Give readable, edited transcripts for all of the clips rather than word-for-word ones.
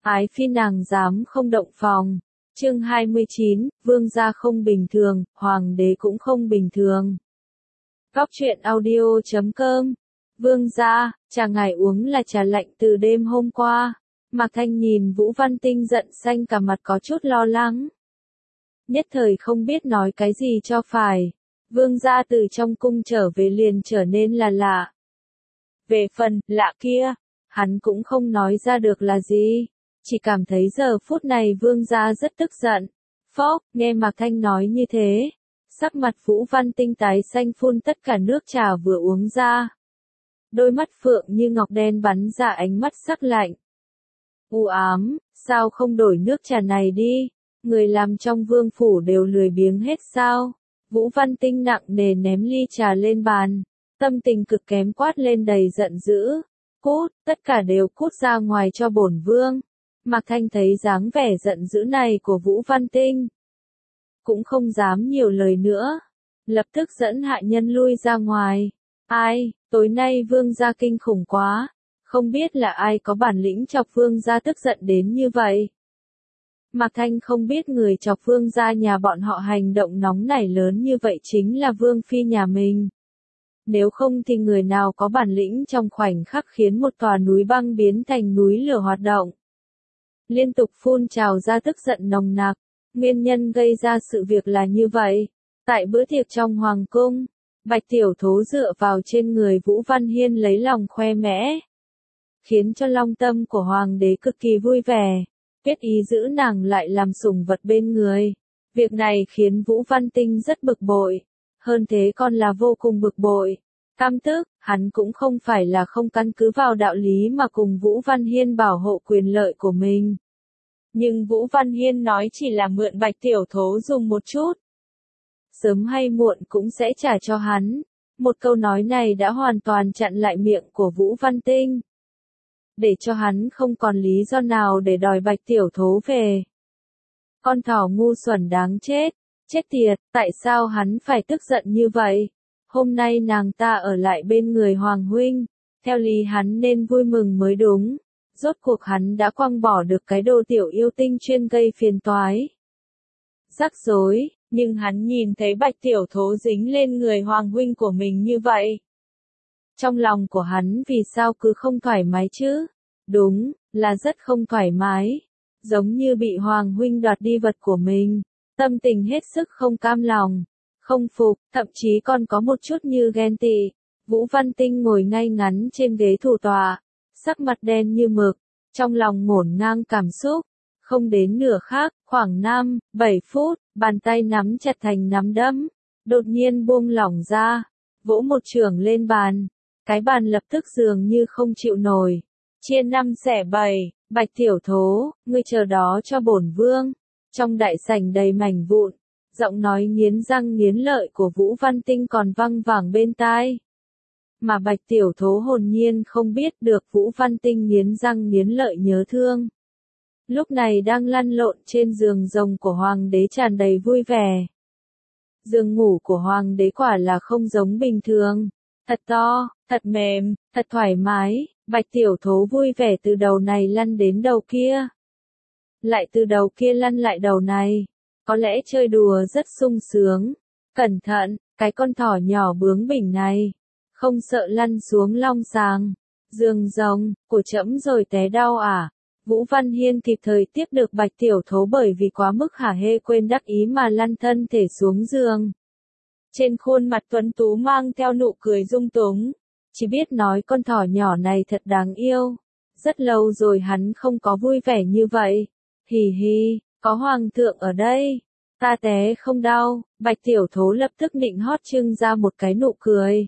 Ái phi nàng dám không động phòng. Chương 29, vương gia không bình thường, hoàng đế cũng không bình thường. Góc truyện audio.com. Vương gia, trà ngài uống là trà lạnh từ đêm hôm qua. Mạc Thanh nhìn Vũ Văn Tinh giận xanh cả mặt có chút lo lắng. Nhất thời không biết nói cái gì cho phải. Vương gia từ trong cung trở về liền trở nên là lạ. Về phần lạ kia, hắn cũng không nói ra được là gì. Chỉ cảm thấy giờ phút này vương gia rất tức giận. Phốc, nghe Mạc Thanh nói như thế. Sắc mặt Vũ Văn Tinh tái xanh phun tất cả nước trà vừa uống ra. Đôi mắt phượng như ngọc đen bắn ra ánh mắt sắc lạnh. U ám, sao không đổi nước trà này đi? Người làm trong vương phủ đều lười biếng hết sao? Vũ Văn Tinh nặng nề ném ly trà lên bàn. Tâm tình cực kém quát lên đầy giận dữ. Cút, tất cả đều cút ra ngoài cho bổn vương. Mạc Thanh thấy dáng vẻ giận dữ này của Vũ Văn Tinh. Cũng không dám nhiều lời nữa. Lập tức dẫn hạ nhân lui ra ngoài. Ai, tối nay vương gia kinh khủng quá. Không biết là ai có bản lĩnh chọc vương gia tức giận đến như vậy. Mạc Thanh không biết người chọc vương gia nhà bọn họ hành động nóng nảy lớn như vậy chính là vương phi nhà mình. Nếu không thì người nào có bản lĩnh trong khoảnh khắc khiến một tòa núi băng biến thành núi lửa hoạt động. Liên tục phun trào ra tức giận nồng nặc. Nguyên nhân gây ra sự việc là như vậy. Tại bữa tiệc trong hoàng cung, Bạch Tiểu Thố dựa vào trên người Vũ Văn Hiên lấy lòng khoe mẽ. Khiến cho long tâm của hoàng đế cực kỳ vui vẻ. Quyết ý giữ nàng lại làm sủng vật bên người. Việc này khiến Vũ Văn Tinh rất bực bội. Hơn thế còn là vô cùng bực bội. Căm tức, hắn cũng không phải là không căn cứ vào đạo lý mà cùng Vũ Văn Hiên bảo hộ quyền lợi của mình. Nhưng Vũ Văn Hiên nói chỉ là mượn Bạch Tiểu Thố dùng một chút. Sớm hay muộn cũng sẽ trả cho hắn. Một câu nói này đã hoàn toàn chặn lại miệng của Vũ Văn Tinh. Để cho hắn không còn lý do nào để đòi Bạch Tiểu Thố về. Con thỏ ngu xuẩn đáng chết. Chết tiệt, tại sao hắn phải tức giận như vậy? Hôm nay nàng ta ở lại bên người Hoàng huynh. Theo lý hắn nên vui mừng mới đúng. Rốt cuộc hắn đã quăng bỏ được cái đồ tiểu yêu tinh chuyên gây phiền toái. Rắc rối, nhưng hắn nhìn thấy Bạch Tiểu Thố dính lên người Hoàng huynh của mình như vậy. Trong lòng của hắn vì sao cứ không thoải mái chứ? Đúng, là rất không thoải mái. Giống như bị Hoàng huynh đoạt đi vật của mình. Tâm tình hết sức không cam lòng, không phục, thậm chí còn có một chút như ghen tị. Vũ Văn Tinh ngồi ngay ngắn trên ghế thủ tọa, sắc mặt đen như mực, trong lòng ngổn ngang cảm xúc. Không đến nửa khắc, khoảng 5-7 phút, bàn tay nắm chặt thành nắm đấm, đột nhiên buông lỏng ra, vỗ một chưởng lên bàn. Cái bàn lập tức dường như không chịu nổi. Chia 5 xẻ 7, Bạch Tiểu Thố, ngươi chờ đó cho bổn vương. Trong đại sảnh đầy mảnh vụn, giọng nói nghiến răng nghiến lợi của Vũ Văn Tinh còn văng vẳng bên tai. Mà Bạch Tiểu Thố hồn nhiên không biết được Vũ Văn Tinh nghiến răng nghiến lợi nhớ thương. Lúc này đang lăn lộn trên giường rồng của hoàng đế tràn đầy vui vẻ. Giường ngủ của hoàng đế quả là không giống bình thường. Thật to, thật mềm, thật thoải mái. Bạch Tiểu Thố vui vẻ từ đầu này lăn đến đầu kia. Lại từ đầu kia lăn lại đầu này. Có lẽ chơi đùa rất sung sướng. Cẩn thận, cái con thỏ nhỏ bướng bỉnh này. Không sợ lăn xuống long sàng. Giường rồng, của trẫm rồi té đau à? Vũ Văn Hiên kịp thời tiếp được Bạch Tiểu Thố bởi vì quá mức hả hê quên đắc ý mà lăn thân thể xuống giường. Trên khuôn mặt tuấn tú mang theo nụ cười dung túng. Chỉ biết nói con thỏ nhỏ này thật đáng yêu. Rất lâu rồi hắn không có vui vẻ như vậy. Hì hì, có hoàng thượng ở đây. Ta té không đau. Bạch Tiểu Thố lập tức nịnh hót trưng ra một cái nụ cười.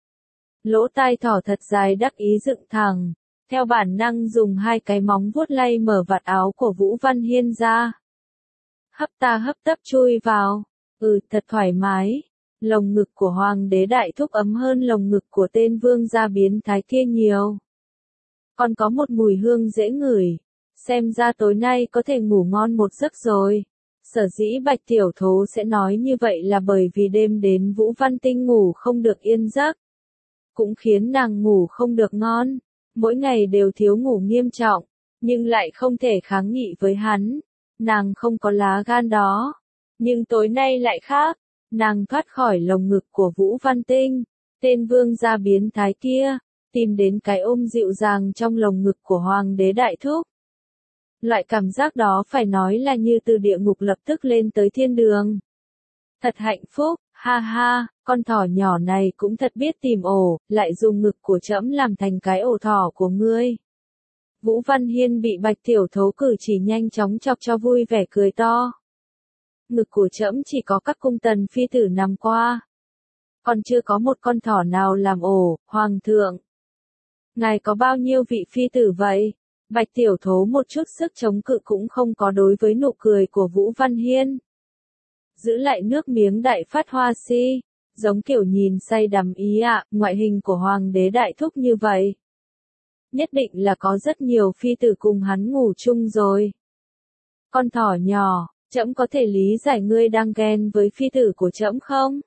Lỗ tai thỏ thật dài đắc ý dựng thẳng. Theo bản năng dùng hai cái móng vuốt lay mở vạt áo của Vũ Văn Hiên ra. Hấp ta hấp tấp chui vào. Thật thoải mái. Lồng ngực của hoàng đế đại thúc ấm hơn lồng ngực của tên vương gia biến thái kia nhiều. Còn có một mùi hương dễ ngửi. Xem ra tối nay có thể ngủ ngon một giấc rồi. Sở dĩ Bạch Tiểu Thố sẽ nói như vậy là bởi vì đêm đến Vũ Văn Tinh ngủ không được yên giấc. Cũng khiến nàng ngủ không được ngon. Mỗi ngày đều thiếu ngủ nghiêm trọng. nhưng lại không thể kháng nghị với hắn. Nàng không có lá gan đó. Nhưng tối nay lại khác. Nàng thoát khỏi lồng ngực của Vũ Văn Tinh, tên vương gia biến thái kia, tìm đến cái ôm dịu dàng trong lồng ngực của Hoàng đế Đại Thúc. Loại cảm giác đó phải nói là như từ địa ngục lập tức lên tới thiên đường. Thật hạnh phúc, ha ha, con thỏ nhỏ này cũng thật biết tìm ổ, lại dùng ngực của trẫm làm thành cái ổ thỏ của ngươi. Vũ Văn Hiên bị Bạch Tiểu Thố cử chỉ nhanh chóng chọc cho vui vẻ cười to. Ngực của trẫm chỉ có các cung tần phi tử nằm qua. Còn chưa có một con thỏ nào làm ổ, Hoàng thượng. Ngài có bao nhiêu vị phi tử vậy? Bạch Tiểu Thố một chút sức chống cự cũng không có đối với nụ cười của Vũ Văn Hiên. Giữ lại nước miếng đại phát hoa si, giống kiểu nhìn say đắm ý ạ, ngoại hình của Hoàng đế Đại Thúc như vậy. Nhất định là có rất nhiều phi tử cùng hắn ngủ chung rồi. Con thỏ nhỏ, trẫm có thể lý giải ngươi đang ghen với phi tử của trẫm không?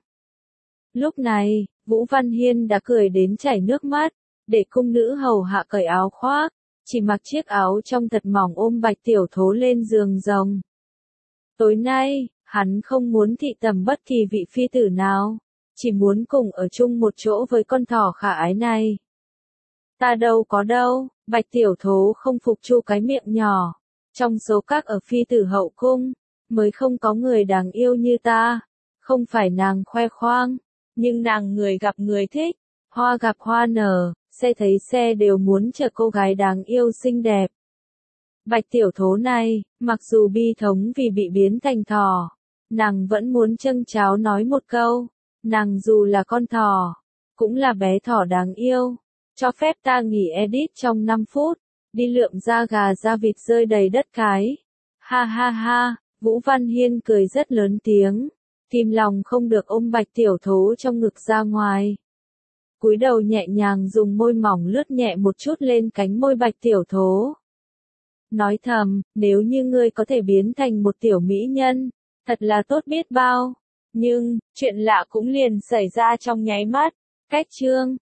Lúc này, Vũ Văn Hiên đã cười đến chảy nước mắt, để cung nữ hầu hạ cởi áo khoác, chỉ mặc chiếc áo trong thật mỏng ôm Bạch Tiểu Thố lên giường rồng. Tối nay, hắn không muốn thị tầm bất kỳ vị phi tử nào, chỉ muốn cùng ở chung một chỗ với con thỏ khả ái này. Ta đâu có đâu, Bạch Tiểu Thố không phục chu cái miệng nhỏ. Trong số các ở phi tử hậu cung, mới không có người đáng yêu như ta. Không phải nàng khoe khoang, nhưng nàng người gặp người thích, hoa gặp hoa nở, xe thấy xe đều muốn chờ cô gái đáng yêu xinh đẹp. Bạch Tiểu Thố này, mặc dù bi thống vì bị biến thành thỏ, nàng vẫn muốn châng cháo nói một câu, nàng dù là con thỏ, cũng là bé thỏ đáng yêu. Cho phép ta nghỉ edit trong 5 phút, đi lượm da gà da vịt rơi đầy đất cái. Ha ha ha, Vũ Văn Hiên cười rất lớn tiếng, kìm lòng không được ôm Bạch Tiểu Thố trong ngực ra ngoài. Cúi đầu nhẹ nhàng dùng môi mỏng lướt nhẹ một chút lên cánh môi Bạch Tiểu Thố. Nói thầm, nếu như ngươi có thể biến thành một tiểu mỹ nhân, thật là tốt biết bao. Nhưng, chuyện lạ cũng liền xảy ra trong nháy mắt. Cách chương